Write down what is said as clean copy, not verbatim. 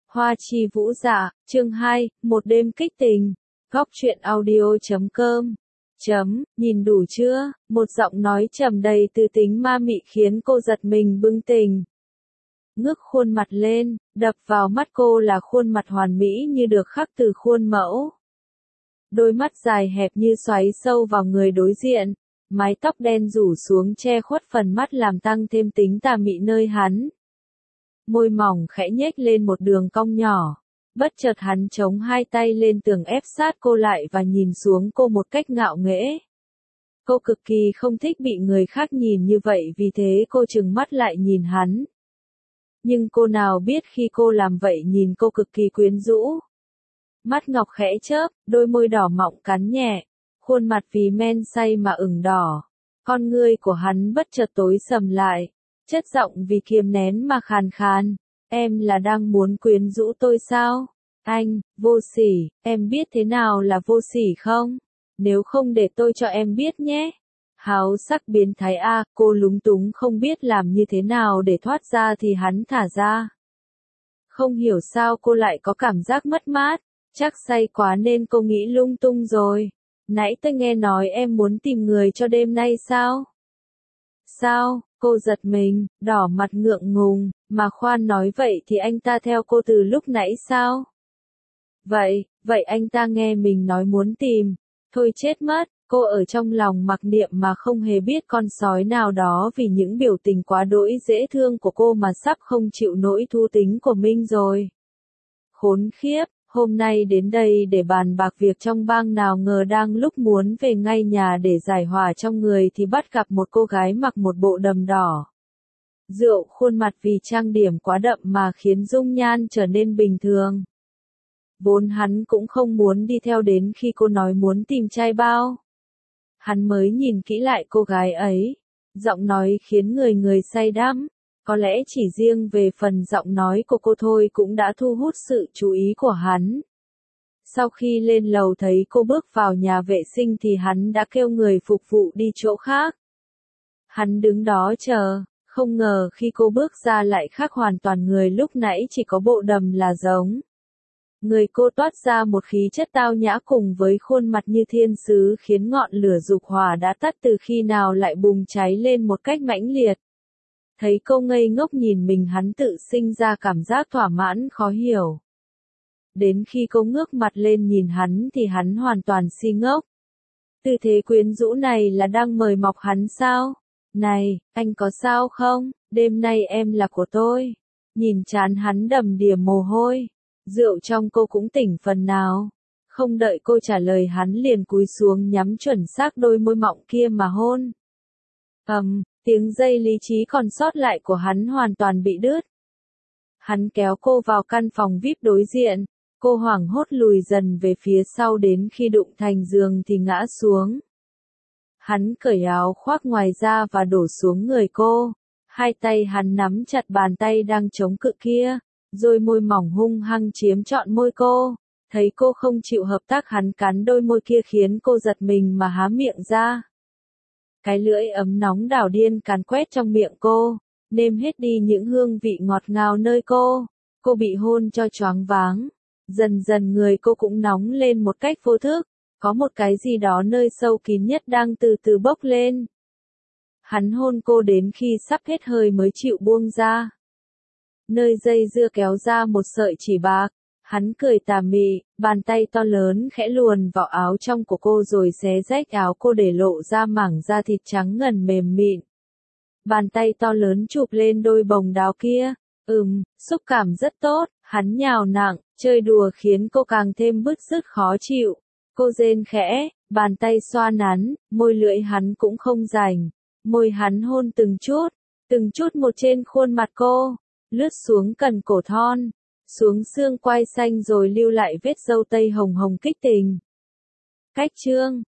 Hoa chi vũ dạ, chương 2, một đêm kích tình. Góc truyện audio.com. Nhìn đủ chưa? Một giọng nói trầm đầy tư tính ma mị khiến cô giật mình bừng tỉnh. Ngước khuôn mặt lên, đập vào mắt cô là khuôn mặt hoàn mỹ như được khắc từ khuôn mẫu. Đôi mắt dài hẹp như xoáy sâu vào người đối diện, mái tóc đen rủ xuống che khuất phần mắt làm tăng thêm tính tà mị nơi hắn. Môi mỏng khẽ nhếch lên một đường cong nhỏ, bất chợt hắn chống hai tay lên tường ép sát cô lại và nhìn xuống cô một cách ngạo nghễ. Cô cực kỳ không thích bị người khác nhìn như vậy vì thế cô trừng mắt lại nhìn hắn. Nhưng cô nào biết khi cô làm vậy nhìn cô cực kỳ quyến rũ. Mắt ngọc khẽ chớp, đôi môi đỏ mọng cắn nhẹ, khuôn mặt vì men say mà ửng đỏ. Con ngươi của hắn bất chợt tối sầm lại, chất giọng vì kiềm nén mà khàn khàn. Em là đang muốn quyến rũ tôi sao? Anh, vô sỉ, em biết thế nào là vô sỉ không? Nếu không để tôi cho em biết nhé. Háo sắc biến thái a, cô lúng túng không biết làm như thế nào để thoát ra thì hắn thả ra. Không hiểu sao cô lại có cảm giác mất mát, chắc say quá nên cô nghĩ lung tung rồi. Nãy tôi nghe nói em muốn tìm người cho đêm nay sao? Sao? Cô giật mình, đỏ mặt ngượng ngùng, mà khoan nói vậy thì anh ta theo cô từ lúc nãy sao? Vậy anh ta nghe mình nói muốn tìm, thôi chết mất, cô ở trong lòng mặc niệm mà không hề biết con sói nào đó vì những biểu tình quá đỗi dễ thương của cô mà sắp không chịu nổi thú tính của Minh rồi. Khốn khiếp, hôm nay đến đây để bàn bạc việc trong bang nào ngờ đang lúc muốn về ngay nhà để giải hỏa trong người thì bắt gặp một cô gái mặc một bộ đầm đỏ. Rượu khuôn mặt vì trang điểm quá đậm mà khiến dung nhan trở nên bình thường. Vốn hắn cũng không muốn đi theo đến khi cô nói muốn tìm trai bao. Hắn mới nhìn kỹ lại cô gái ấy. Giọng nói khiến người say đắm. Có lẽ chỉ riêng về phần giọng nói của cô thôi cũng đã thu hút sự chú ý của hắn. Sau khi lên lầu thấy cô bước vào nhà vệ sinh thì hắn đã kêu người phục vụ đi chỗ khác. Hắn đứng đó chờ, không ngờ khi cô bước ra lại khác hoàn toàn người lúc nãy chỉ có bộ đầm là giống. Người cô toát ra một khí chất tao nhã cùng với khuôn mặt như thiên sứ khiến ngọn lửa dục hỏa đã tắt từ khi nào lại bùng cháy lên một cách mãnh liệt. Thấy cô ngây ngốc nhìn mình hắn tự sinh ra cảm giác thỏa mãn khó hiểu. Đến khi cô ngước mặt lên nhìn hắn thì hắn hoàn toàn si ngốc. Tư thế quyến rũ này là đang mời mọc hắn sao? Này, anh có sao không? Đêm nay em là của tôi. Nhìn trán hắn đầm đìa mồ hôi. Rượu trong cô cũng tỉnh phần nào. Không đợi cô trả lời hắn liền cúi xuống nhắm chuẩn xác đôi môi mọng kia mà hôn. Tiếng dây lý trí còn sót lại của hắn hoàn toàn bị đứt. Hắn kéo cô vào căn phòng VIP đối diện. Cô hoảng hốt lùi dần về phía sau đến khi đụng thành giường thì ngã xuống. Hắn cởi áo khoác ngoài ra và đổ xuống người cô. Hai tay hắn nắm chặt bàn tay đang chống cự kia. Rồi môi mỏng hung hăng chiếm trọn môi cô. Thấy cô không chịu hợp tác hắn cắn đôi môi kia khiến cô giật mình mà há miệng ra. Cái lưỡi ấm nóng đảo điên càn quét trong miệng cô, nêm hết đi những hương vị ngọt ngào nơi cô. Cô bị hôn cho choáng váng. Dần dần người cô cũng nóng lên một cách vô thức. Có một cái gì đó nơi sâu kín nhất đang từ từ bốc lên. Hắn hôn cô đến khi sắp hết hơi mới chịu buông ra. Nơi dây dưa kéo ra một sợi chỉ bạc. Hắn cười tà mị, bàn tay to lớn khẽ luồn vào áo trong của cô rồi xé rách áo cô để lộ ra mảng da thịt trắng ngần mềm mịn. Bàn tay to lớn chụp lên đôi bồng đào kia. Xúc cảm rất tốt, hắn nhào nặng, chơi đùa khiến cô càng thêm bứt rứt khó chịu. Cô rên khẽ, bàn tay xoa nắn, môi lưỡi hắn cũng không rảnh. Môi hắn hôn từng chút một trên khuôn mặt cô, lướt xuống cần cổ thon. Xuống xương quai xanh rồi lưu lại vết râu tây hồng hồng kích tình. Cách chương